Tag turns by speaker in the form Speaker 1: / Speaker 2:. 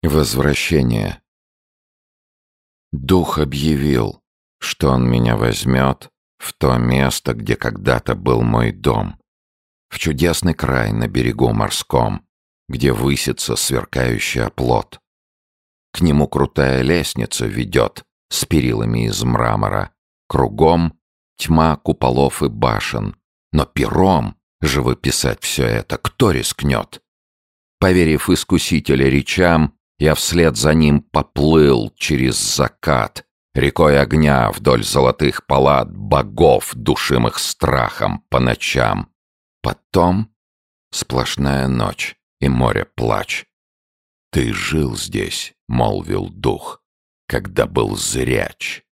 Speaker 1: Возвращение. Дух объявил, что он меня возьмет в то место, где когда-то был мой дом, в чудесный край на берегу морском, где высится сверкающий оплот. К нему крутая лестница ведет с перилами из мрамора, кругом тьма куполов и башен, но пером живописать все это кто рискнет? Поверив искусителя речам, я вслед за ним поплыл через закат, рекой огня вдоль золотых палат богов, душимых страхом по ночам. Потом сплошная ночь и море плач. «Ты жил здесь», — молвил дух, — «когда был зряч».